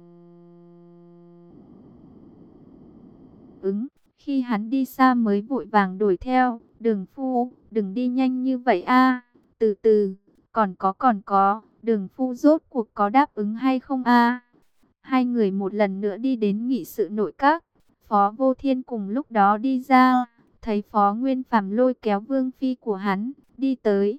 ứng. Khi hắn đi xa mới vội vàng đuổi theo. Đường phu, đừng đi nhanh như vậy từ từ, còn có, Đường phu rốt cuộc có đáp ứng hay không Hai người một lần nữa đi đến nghị sự nội các. Phó Vô Thiên cùng lúc đó đi ra, thấy Phó Nguyên Phàm lôi kéo vương phi của hắn, đi tới.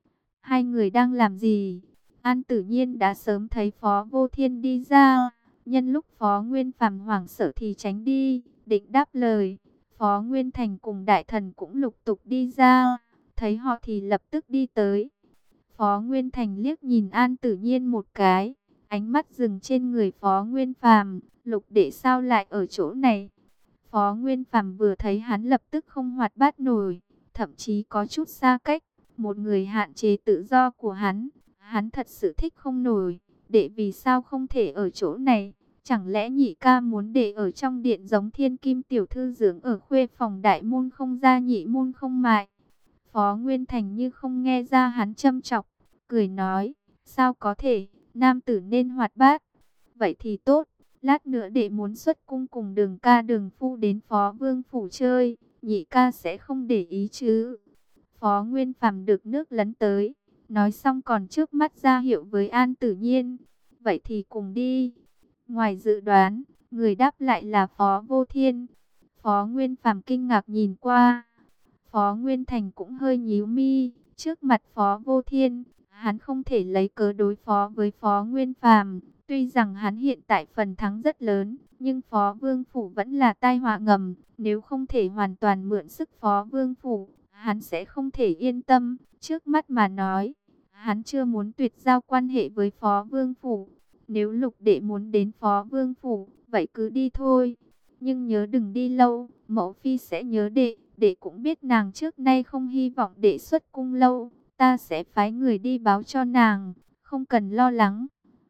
Hai người đang làm gì? An Tử Nhiên đã sớm thấy Phó Vô Thiên đi ra, nhân lúc Phó Nguyên Phàm hoảng sợ thì tránh đi, định đáp lời. Phó Nguyên Thành cùng đại thần cũng lục tục đi ra, thấy họ thì lập tức đi tới. Phó Nguyên Thành liếc nhìn An Tử Nhiên một cái, ánh mắt dừng trên người Phó Nguyên Phàm, Lục đệ sao lại ở chỗ này? Phó Nguyên Phàm vừa thấy hắn lập tức không hoạt bát nổi, thậm chí có chút xa cách, một người hạn chế tự do của hắn thật sự thích không nổi. Đệ vì sao không thể ở chỗ này? Chẳng lẽ nhị ca muốn đệ ở trong điện giống thiên kim tiểu thư dưỡng ở khuê phòng đại môn không ra nhị môn không mại? Phó Nguyên Thành như không nghe ra hắn châm chọc, cười nói, sao có thể, nam tử nên hoạt bát. Vậy thì tốt, lát nữa đệ muốn xuất cung cùng Đường ca Đường phu đến Phó Vương phủ chơi, nhị ca sẽ không để ý chứ? Phó Nguyên Phàm được nước lấn tới, nói xong còn trước mắt ra hiệu với An Tử Nhiên, vậy thì cùng đi. Ngoài dự đoán, người đáp lại là Phó Vô Thiên. Phó Nguyên Phàm kinh ngạc nhìn qua. Phó Nguyên Thành cũng hơi nhíu mi, trước mặt Phó Vô Thiên, hắn không thể lấy cớ đối phó với Phó Nguyên Phàm. Tuy rằng hắn hiện tại phần thắng rất lớn, nhưng Phó Vương Phủ vẫn là tai họa ngầm. Nếu không thể hoàn toàn mượn sức Phó Vương Phủ, hắn sẽ không thể yên tâm. Trước mắt mà nói, hắn chưa muốn tuyệt giao quan hệ với Phó Vương Phủ. Nếu Lục đệ muốn đến Phó Vương Phủ, vậy cứ đi thôi. Nhưng nhớ đừng đi lâu, mẫu phi sẽ nhớ đệ. Đệ cũng biết nàng trước nay không hy vọng đệ xuất cung lâu. Ta sẽ phái người đi báo cho nàng, không cần lo lắng.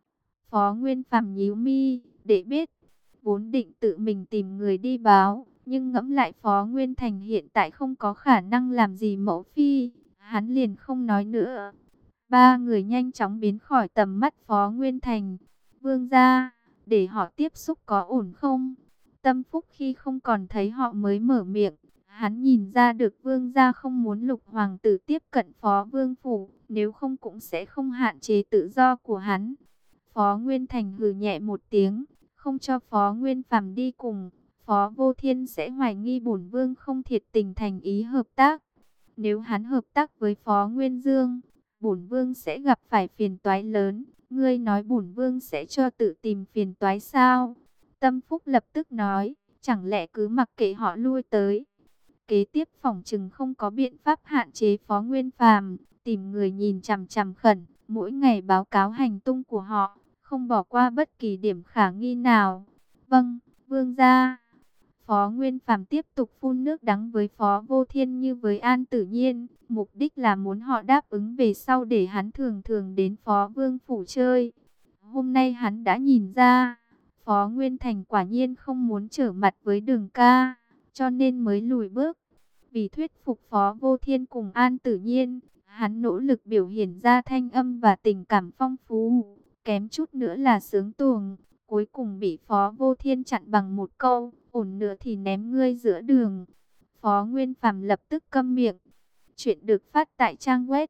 Phó Nguyên Phàm nhíu mi, đệ biết, vốn định tự mình tìm người đi báo, nhưng ngẫm lại Phó Nguyên Thành hiện tại không có khả năng làm gì mẫu phi, hắn liền không nói nữa. Ba người nhanh chóng biến khỏi tầm mắt Phó Nguyên Thành. Vương gia, để họ tiếp xúc có ổn không? Tâm Phúc khi không còn thấy họ mới mở miệng. Hắn nhìn ra được vương gia không muốn Lục hoàng tử tiếp cận Phó Vương phủ, nếu không cũng sẽ không hạn chế tự do của hắn. Phó Nguyên Thành hừ nhẹ một tiếng, không cho Phó Nguyên Phàm đi cùng. Phó Vô Thiên sẽ hoài nghi bổn vương không thiệt tình thành ý hợp tác. Nếu hắn hợp tác với Phó Nguyên Dương, bổn vương sẽ gặp phải phiền toái lớn. Ngươi nói bổn vương sẽ cho tự tìm phiền toái sao? Tâm Phúc lập tức nói, chẳng lẽ cứ mặc kệ họ lui tới. Kế tiếp phỏng chừng không có biện pháp hạn chế Phó Nguyên Phàm, tìm người nhìn chằm chằm khẩn, mỗi ngày báo cáo hành tung của họ, không bỏ qua bất kỳ điểm khả nghi nào. Vâng, vương gia. Phó Nguyên Phàm tiếp tục phun nước đắng với Phó Vô Thiên như với An Tử Nhiên, mục đích là muốn họ đáp ứng về sau để hắn thường thường đến Phó Vương phủ chơi. Hôm nay hắn đã nhìn ra, Phó Nguyên Thành quả nhiên không muốn trở mặt với Đường ca. cho nên mới lùi bước. Vì thuyết phục Phó Vô Thiên cùng An Tử Nhiên, hắn nỗ lực biểu hiện ra thanh âm và tình cảm phong phú, kém chút nữa là sướng tuồng, cuối cùng bị Phó Vô Thiên chặn bằng một câu, ổn nữa thì ném ngươi giữa đường. Phó Nguyên Phàm lập tức câm miệng. Chuyện được phát tại trang web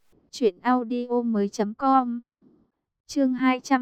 truyệnaudiomoi.com. Chương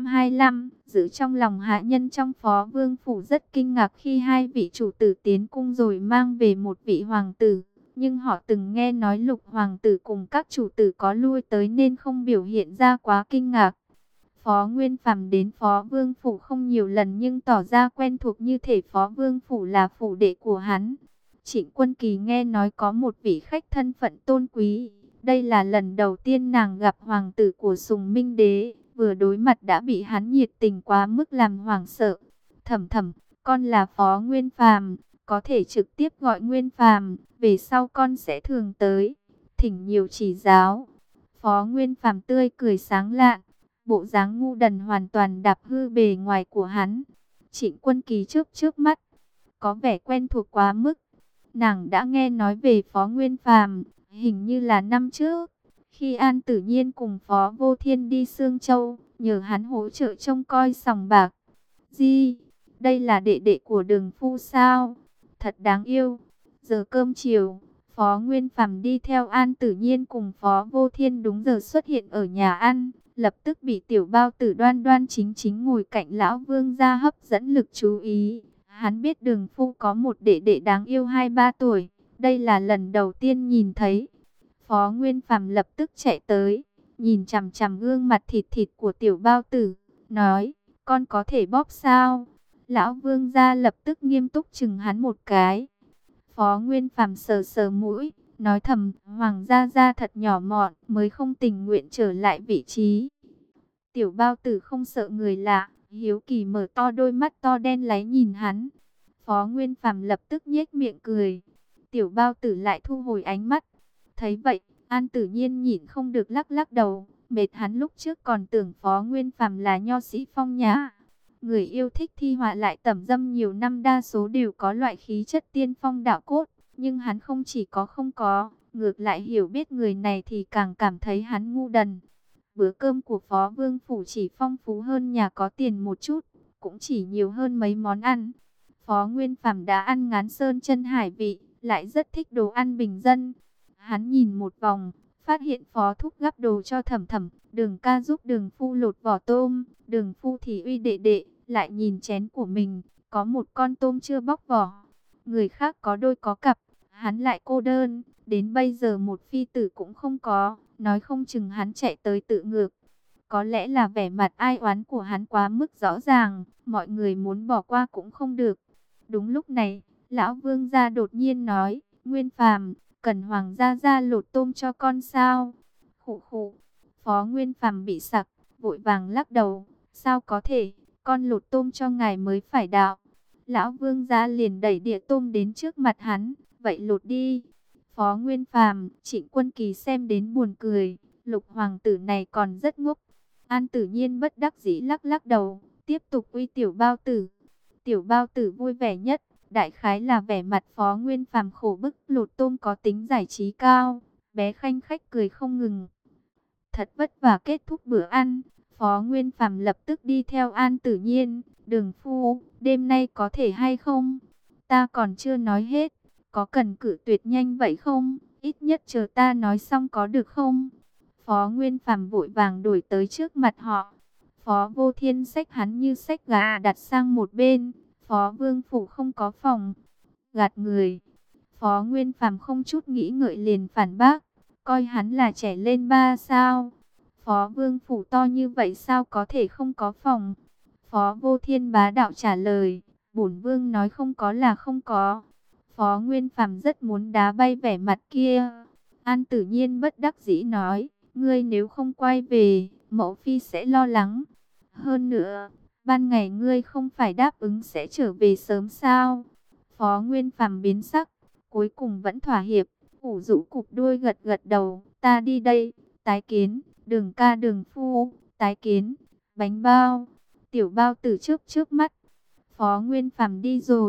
225, giữ trong lòng hạ nhân trong Phó Vương phủ rất kinh ngạc khi hai vị chủ tử tiến cung rồi mang về một vị hoàng tử, nhưng họ từng nghe nói Lục hoàng tử cùng các chủ tử có lui tới nên không biểu hiện ra quá kinh ngạc. Phó Nguyên Phàm đến Phó Vương phủ không nhiều lần nhưng tỏ ra quen thuộc như thể Phó Vương phủ là phủ đệ của hắn. Trịnh Quân Kỳ nghe nói có một vị khách thân phận tôn quý, đây là lần đầu tiên nàng gặp hoàng tử của Sùng Minh Đế, vừa đối mặt đã bị hắn nhiệt tình quá mức làm hoảng sợ. Thầm thầm, con là Phó Nguyên Phàm, có thể trực tiếp gọi Nguyên Phàm, về sau con sẽ thường tới, thỉnh nhiều chỉ giáo. Phó Nguyên Phàm tươi cười sáng lạn, bộ dáng ngu đần hoàn toàn đạp hư bề ngoài của hắn. Trịnh Quân Kỳ trước mắt, có vẻ quen thuộc quá mức. Nàng đã nghe nói về Phó Nguyên Phàm, hình như là năm trước, khi An Tử Nhiên cùng Phó Vô Thiên đi Sương Châu, nhờ hắn hỗ trợ trông coi sòng bạc. Gì? Đây là đệ đệ của Đường Phu sao? Thật đáng yêu. Giờ cơm chiều, Phó Nguyên Phàm đi theo An Tử Nhiên cùng Phó Vô Thiên đúng giờ xuất hiện ở nhà ăn, lập tức bị tiểu bao tử đoan đoan chính chính ngồi cạnh lão vương gia hấp dẫn lực chú ý. Hắn biết Đường Phu có một đệ đệ đáng yêu 2-3 tuổi, đây là lần đầu tiên nhìn thấy. Phó Nguyên Phàm lập tức chạy tới, nhìn chằm chằm gương mặt thịt thịt của tiểu bao tử, nói, con có thể bóp sao? Lão vương gia lập tức nghiêm túc chừng hắn một cái. Phó Nguyên Phàm sờ sờ mũi, nói thầm, Hoàng gia gia thật nhỏ mọn, mới không tình nguyện trở lại vị trí. Tiểu bao tử không sợ người lạ, hiếu kỳ mở to đôi mắt to đen láy nhìn hắn. Phó Nguyên Phàm lập tức nhếch miệng cười. Tiểu bao tử lại thu hồi ánh mắt. Thấy vậy, An Tử Nhiên nhịn không được lắc lắc đầu. Mệt hắn lúc trước còn tưởng Phó Nguyên Phàm là nho sĩ phong nhã. Người yêu thích thi họa lại tẩm dâm nhiều năm đa số đều có loại khí chất tiên phong đạo cốt. Nhưng hắn không chỉ có không có, ngược lại hiểu biết người này thì càng cảm thấy hắn ngu đần. Bữa cơm của Phó Vương Phủ chỉ phong phú hơn nhà có tiền một chút, cũng chỉ nhiều hơn mấy món ăn. Phó Nguyên Phàm đã ăn ngán sơn chân hải vị, lại rất thích đồ ăn bình dân. Hắn nhìn một vòng, phát hiện Phó Thúc gắp đồ cho Thẩm Thẩm, Đường ca giúp Đường Phu lột vỏ tôm, Đường Phu thì uy đệ đệ, lại nhìn chén của mình, có một con tôm chưa bóc vỏ. Người khác có đôi có cặp, hắn lại cô đơn, đến bây giờ một phi tử cũng không có, nói không chừng hắn chạy tới tự ngược. Có lẽ là vẻ mặt ai oán của hắn quá mức rõ ràng, mọi người muốn bỏ qua cũng không được. Đúng lúc này, lão vương gia đột nhiên nói, Nguyên Phàm, cần Hoàng gia gia lột tôm cho con sao? Khụ khụ, Phó Nguyên Phàm bị sặc, vội vàng lắc đầu, sao có thể, con lột tôm cho ngài mới phải đạo. Lão vương gia liền đẩy đĩa tôm đến trước mặt hắn, vậy lột đi. Phó Nguyên Phàm, Trịnh Quân Kỳ xem đến buồn cười, Lục hoàng tử này còn rất ngốc. An Tử Nhiên bất đắc dĩ lắc lắc đầu, tiếp tục uy tiểu bao tử. Tiểu bao tử vui vẻ nhất, đại khái là vẻ mặt Phó Nguyên Phàm khổ bức, lột tôm có tính giải trí cao. Bé khanh khách cười không ngừng. Thật vất vả kết thúc bữa ăn, Phó Nguyên Phàm lập tức đi theo An Tử Nhiên. Đường Phu, đêm nay có thể hay không? Ta còn chưa nói hết, có cần cự tuyệt nhanh vậy không? Ít nhất chờ ta nói xong có được không? Phó Nguyên Phàm vội vàng đổi tới trước mặt họ. Phó Vô Thiên xách hắn như xách gà đặt sang một bên. Phó Vương Phủ không có phòng. Gạt người. Phó Nguyên Phàm không chút nghĩ ngợi liền phản bác. Coi hắn là trẻ lên 3 sao. Phó Vương Phủ to như vậy sao có thể không có phòng. Phó Vô Thiên bá đạo trả lời. Bổn Vương nói không có là không có. Phó Nguyên Phàm rất muốn đá bay vẻ mặt kia. An Tử Nhiên bất đắc dĩ nói. Ngươi nếu không quay về, mẫu phi sẽ lo lắng. Hơn nữa, ban ngày ngươi không phải đáp ứng sẽ trở về sớm sao? Phó Nguyên Phàm biến sắc, cuối cùng vẫn thỏa hiệp, ủ rũ cụp đuôi gật gật đầu. Ta đi đây, tái kiến, Đường ca Đường Phu, tái kiến, bánh bao. Tiểu bao tử trước mắt. Phó Nguyên Phàm đi rồi,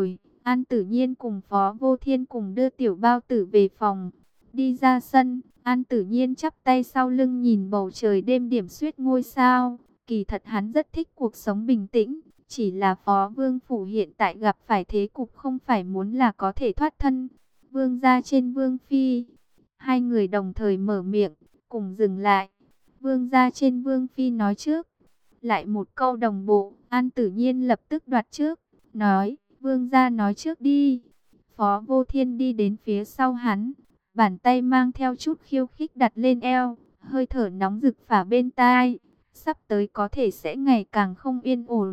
An Tử Nhiên cùng Phó Vô Thiên cùng đưa Tiểu Bao Tử về phòng. Đi ra sân, An Tử Nhiên chắp tay sau lưng nhìn bầu trời đêm điểm xuyết ngôi sao. Kỳ thật hắn rất thích cuộc sống bình tĩnh. Chỉ là Phó Vương Phủ hiện tại gặp phải thế cục không phải muốn là có thể thoát thân. Vương gia trên Vương Phi. Hai người đồng thời mở miệng, cùng dừng lại. Vương gia trên Vương Phi nói trước. Lại một câu đồng bộ, An Tử Nhiên lập tức đoạt trước. Nói, Vương gia nói trước đi. Phó Vô Thiên đi đến phía sau hắn. Bàn tay mang theo chút khiêu khích đặt lên eo. Hơi thở nóng rực phả bên tai. Sắp tới có thể sẽ ngày càng không yên ổn.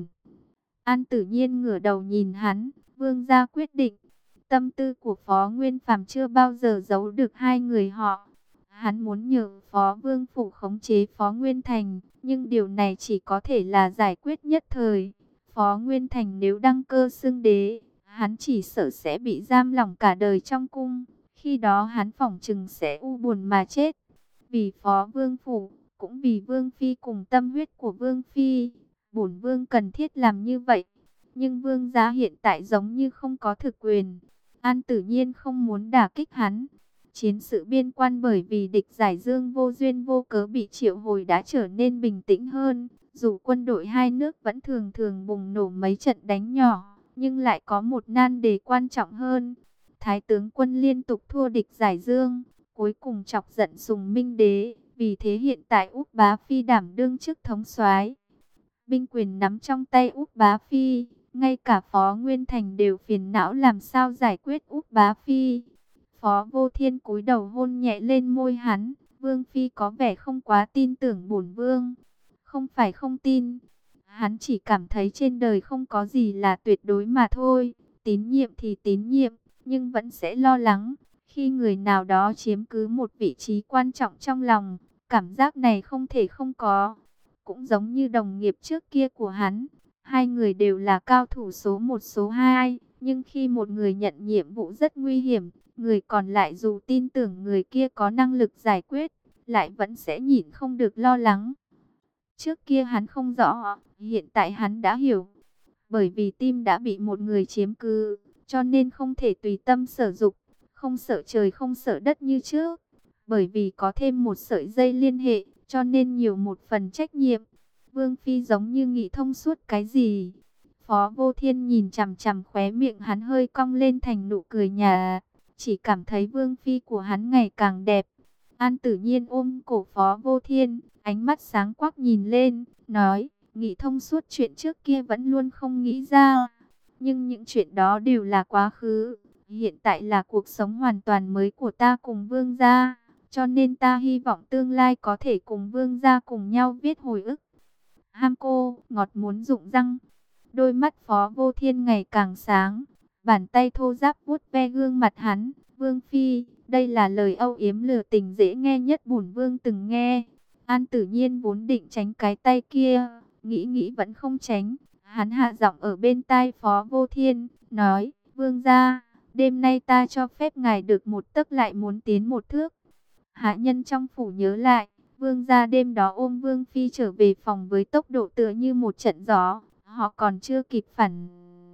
An Tử Nhiên ngửa đầu nhìn hắn, Vương gia quyết định. Tâm tư của Phó Nguyên Phàm chưa bao giờ giấu được hai người họ. Hắn muốn nhờ Phó Vương Phủ khống chế Phó Nguyên Thành, nhưng điều này chỉ có thể là giải quyết nhất thời. Phó Nguyên Thành nếu đăng cơ xưng đế, hắn chỉ sợ sẽ bị giam lỏng cả đời trong cung. Khi đó hắn phỏng chừng sẽ u buồn mà chết. Vì Phó Vương Phủ, cũng vì Vương Phi cùng tâm huyết của Vương Phi, bổn Vương cần thiết làm như vậy. Nhưng Vương gia hiện tại giống như không có thực quyền. An Tử Nhiên không muốn đả kích hắn. Chiến sự biên quan bởi vì địch Giải Dương vô duyên vô cớ bị triệu hồi đã trở nên bình tĩnh hơn. Dù quân đội hai nước vẫn thường thường bùng nổ mấy trận đánh nhỏ, nhưng lại có một nan đề quan trọng hơn. Thái tướng quân liên tục thua địch Giải Dương, cuối cùng chọc giận Sùng Minh Đế. Vì thế hiện tại Úc Bá Phi đảm đương chức thống soái, binh quyền nắm trong tay Úc Bá Phi. Ngay cả Phó Nguyên Thành đều phiền não làm sao giải quyết Úc Bá Phi. Phó Vô Thiên cúi đầu hôn nhẹ lên môi hắn. Vương Phi có vẻ không quá tin tưởng bổn Vương. Không phải không tin. Hắn chỉ cảm thấy trên đời không có gì là tuyệt đối mà thôi. Tín nhiệm thì tín nhiệm, nhưng vẫn sẽ lo lắng. Khi người nào đó chiếm cứ một vị trí quan trọng trong lòng, cảm giác này không thể không có. Cũng giống như đồng nghiệp trước kia của hắn. Hai người đều là cao thủ số 1 số 2, nhưng khi một người nhận nhiệm vụ rất nguy hiểm, người còn lại dù tin tưởng người kia có năng lực giải quyết, lại vẫn sẽ nhịn không được lo lắng. Trước kia hắn không rõ, hiện tại hắn đã hiểu. Bởi vì tim đã bị một người chiếm cứ, cho nên không thể tùy tâm sở dục, không sợ trời không sợ đất như trước. Bởi vì có thêm một sợi dây liên hệ, cho nên nhiều một phần trách nhiệm. Vương Phi giống như nghĩ thông suốt cái gì. Phó Vô Thiên nhìn chằm chằm khóe miệng hắn hơi cong lên thành nụ cười nhạt. Chỉ cảm thấy Vương Phi của hắn ngày càng đẹp. An Tử Nhiên ôm cổ Phó Vô Thiên, ánh mắt sáng quắc nhìn lên, nói, nghĩ thông suốt chuyện trước kia vẫn luôn không nghĩ ra. Nhưng những chuyện đó đều là quá khứ. Hiện tại là cuộc sống hoàn toàn mới của ta cùng Vương gia. Cho nên ta hy vọng tương lai có thể cùng Vương gia cùng nhau viết hồi ức. Ham cô, ngọt muốn rụng răng. Đôi mắt Phó Vô Thiên ngày càng sáng. Bàn tay thô ráp vuốt ve gương mặt hắn. Vương Phi, đây là lời âu yếm lừa tình dễ nghe nhất bổn Vương từng nghe. An Tử Nhiên vốn định tránh cái tay kia. Nghĩ vẫn không tránh. Hắn hạ giọng ở bên tai Phó Vô Thiên. Nói, Vương gia, đêm nay ta cho phép ngài được một tấc lại muốn tiến một thước. Hạ nhân trong phủ nhớ lại. Vương gia đêm đó ôm Vương Phi trở về phòng với tốc độ tựa như một trận gió. Họ còn chưa kịp phản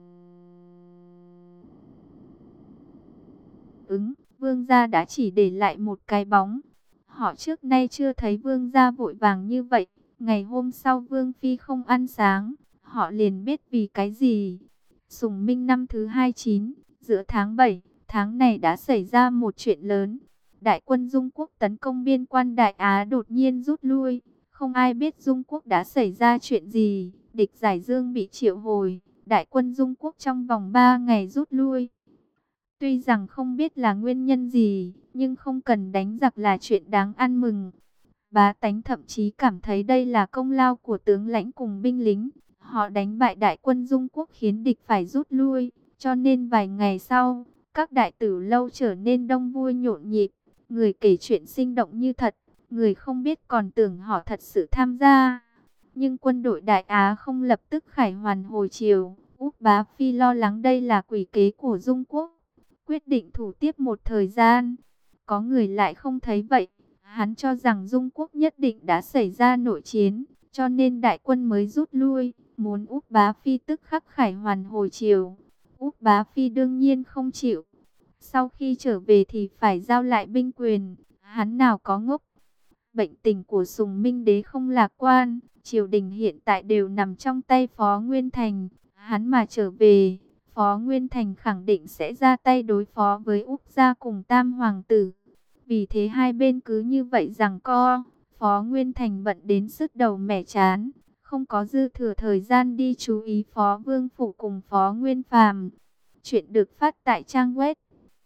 ứng, Vương gia đã chỉ để lại một cái bóng. Họ trước nay chưa thấy Vương gia vội vàng như vậy. Ngày hôm sau Vương Phi không ăn sáng, họ liền biết vì cái gì. Sùng Minh năm thứ 29, giữa tháng 7, tháng này đã xảy ra một chuyện lớn. Đại quân Dung Quốc tấn công biên quan Đại Á đột nhiên rút lui. Không ai biết Dung Quốc đã xảy ra chuyện gì. Địch Giải Dương bị triệu hồi. Đại quân Dung Quốc trong vòng 3 ngày rút lui. Tuy rằng không biết là nguyên nhân gì, nhưng không cần đánh giặc là chuyện đáng ăn mừng. Bá tánh thậm chí cảm thấy đây là công lao của tướng lãnh cùng binh lính. Họ đánh bại đại quân Dung Quốc khiến địch phải rút lui. Cho nên vài ngày sau, các đại tử lâu trở nên đông vui nhộn nhịp. Người kể chuyện sinh động như thật, người không biết còn tưởng họ thật sự tham gia. Nhưng quân đội Đại Á không lập tức khải hoàn hồi chiều. Úc Bá Phi lo lắng đây là quỷ kế của Dung Quốc, quyết định thủ tiếp một thời gian. Có người lại không thấy vậy. Hắn cho rằng Dung Quốc nhất định đã xảy ra nội chiến, cho nên đại quân mới rút lui, muốn Úc Bá Phi tức khắc khải hoàn hồi chiều. Úc Bá Phi đương nhiên không chịu. Sau khi trở về thì phải giao lại binh quyền, hắn nào có ngốc. Bệnh tình của Sùng Minh Đế không lạc quan, triều đình hiện tại đều nằm trong tay Phó Nguyên Thành. Hắn mà trở về, Phó Nguyên Thành khẳng định sẽ ra tay đối phó với Úc gia cùng Tam Hoàng tử. Vì thế hai bên cứ như vậy giằng co, Phó Nguyên Thành bận đến sứt đầu mẻ trán, không có dư thừa thời gian đi chú ý Phó Vương Phủ cùng Phó Nguyên Phàm. Chuyện được phát tại trang web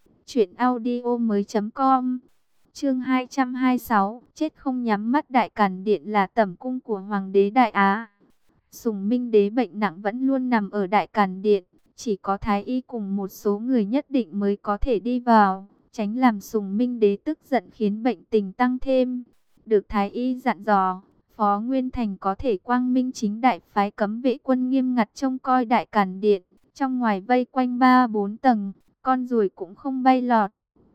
truyệnaudiomoi.com. Chương 226, chết không nhắm mắt. Đại Càn Điện là tẩm cung của Hoàng đế Đại Á. Sùng Minh Đế bệnh nặng vẫn luôn nằm ở Đại Càn Điện, chỉ có Thái y cùng một số người nhất định mới có thể đi vào, tránh làm Sùng Minh Đế tức giận khiến bệnh tình tăng thêm. Được Thái y dặn dò, Phó Nguyên Thành có thể quang minh chính đại phái cấm vệ quân nghiêm ngặt trông coi Đại Càn Điện, trong ngoài vây quanh 3-4 tầng, con ruồi cũng không bay lọt.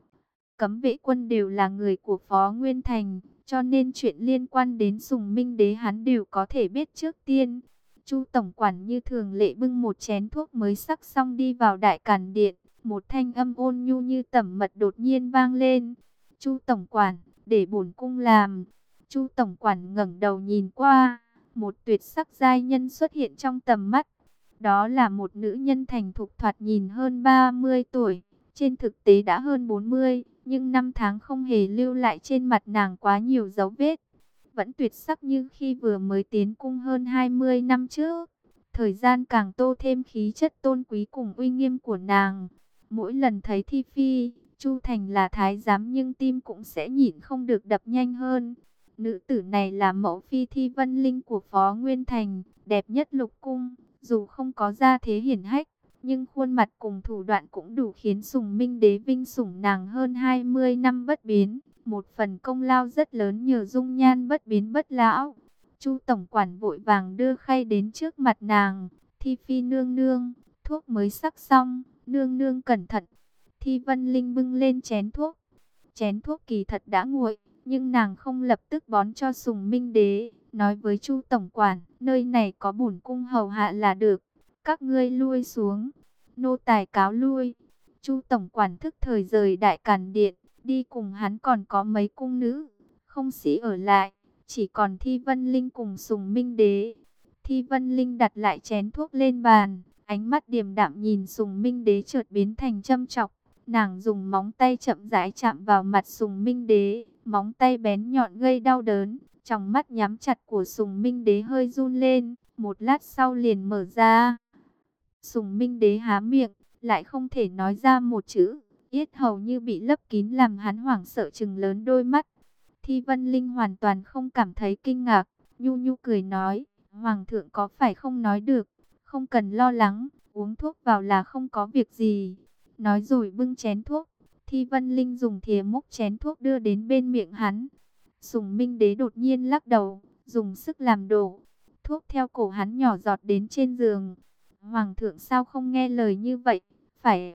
Cấm vệ quân đều là người của Phó Nguyên Thành, cho nên chuyện liên quan đến Sùng Minh Đế hắn đều có thể biết trước tiên. Chu tổng quản như thường lệ bưng một chén thuốc mới sắc xong đi vào Đại Càn Điện, một thanh âm ôn nhu như tẩm mật đột nhiên vang lên. Chu tổng quản, để bổn cung làm. Chu tổng quản ngẩng đầu nhìn qua, một tuyệt sắc giai nhân xuất hiện trong tầm mắt. Đó là một nữ nhân thành thục thoạt nhìn hơn 30 tuổi, trên thực tế đã hơn 40, nhưng năm tháng không hề lưu lại trên mặt nàng quá nhiều dấu vết. Vẫn tuyệt sắc như khi vừa mới tiến cung hơn 20 năm trước. Thời gian càng tô thêm khí chất tôn quý cùng uy nghiêm của nàng. Mỗi lần thấy Thi Phi, Chu Thành là thái giám nhưng tim cũng sẽ nhịn không được đập nhanh hơn. Nữ tử này là mẫu phi Thi Vân Linh của Phó Nguyên Thành, đẹp nhất lục cung, dù không có gia thế hiển hách, nhưng khuôn mặt cùng thủ đoạn cũng đủ khiến Sùng Minh Đế vinh sủng nàng hơn 20 năm bất biến. Một phần công lao rất lớn nhờ dung nhan bất biến bất lão. Chu tổng quản vội vàng đưa khay đến trước mặt nàng. Thi Phi nương nương, thuốc mới sắc xong, nương nương cẩn thận. Thi Vân Linh bưng lên chén thuốc. Chén thuốc kỳ thật đã nguội, nhưng nàng không lập tức bón cho Sùng Minh Đế, nói với Chu tổng quản, nơi này có bổn cung hầu hạ là được, các ngươi lui xuống. Nô tài cáo lui. Chu tổng quản thức thời rời Đại Càn Điện, đi cùng hắn còn có mấy cung nữ, không sĩ ở lại, chỉ còn Thi Vân Linh cùng Sùng Minh Đế. Thi Vân Linh đặt lại chén thuốc lên bàn, ánh mắt điềm đạm nhìn Sùng Minh Đế chợt biến thành châm chọc. Nàng dùng móng tay chậm rãi chạm vào mặt Sùng Minh Đế, móng tay bén nhọn gây đau đớn. Tròng mắt nhắm chặt của Sùng Minh Đế hơi run lên, một lát sau liền mở ra. Sùng Minh Đế há miệng, lại không thể nói ra một chữ, yết hầu như bị lấp kín làm hắn hoảng sợ trừng lớn đôi mắt. Thi Vân Linh hoàn toàn không cảm thấy kinh ngạc, nhu nhu cười nói, Hoàng thượng có phải không nói được, không cần lo lắng, uống thuốc vào là không có việc gì. Nói rồi bưng chén thuốc, Thi Vân Linh dùng thìa múc chén thuốc đưa đến bên miệng hắn. Sùng Minh Đế đột nhiên lắc đầu, dùng sức làm đổ. Thuốc theo cổ hắn nhỏ giọt đến trên giường. Hoàng thượng sao không nghe lời như vậy, phải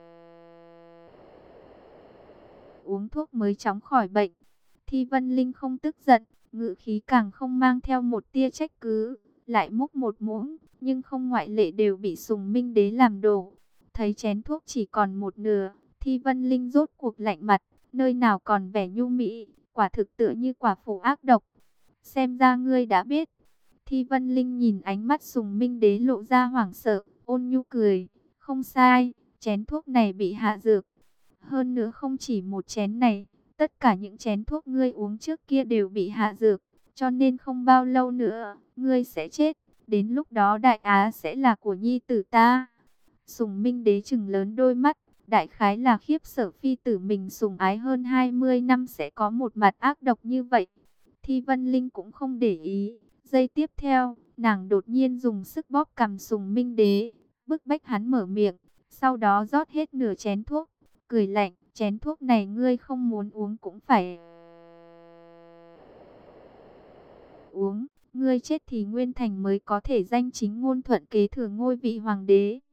uống thuốc mới chóng khỏi bệnh. Thi Vân Linh không tức giận, ngữ khí càng không mang theo một tia trách cứ, lại múc một muỗng, nhưng không ngoại lệ đều bị Sùng Minh Đế làm đổ. Thấy chén thuốc chỉ còn một nửa, Thi Vân Linh rốt cuộc lạnh mặt, nơi nào còn vẻ nhu mỹ, quả thực tựa như quả phụ ác độc. Xem ra ngươi đã biết. Thi Vân Linh nhìn ánh mắt Sùng Minh Đế lộ ra hoảng sợ, ôn nhu cười, không sai, chén thuốc này bị hạ dược. Hơn nữa không chỉ một chén này, tất cả những chén thuốc ngươi uống trước kia đều bị hạ dược, cho nên không bao lâu nữa, ngươi sẽ chết, đến lúc đó Đại Á sẽ là của nhi tử ta. Sùng Minh Đế trừng lớn đôi mắt, đại khái là khiếp sợ phi tử mình sủng ái hơn 20 năm sẽ có một mặt ác độc như vậy. Thi Vân Linh cũng không để ý. Giây tiếp theo, nàng đột nhiên dùng sức bóp cằm Sùng Minh Đế, bức bách hắn mở miệng, sau đó rót hết nửa chén thuốc, cười lạnh, chén thuốc này ngươi không muốn uống cũng phải uống, ngươi chết thì Nguyên Thành mới có thể danh chính ngôn thuận kế thừa ngôi vị hoàng đế.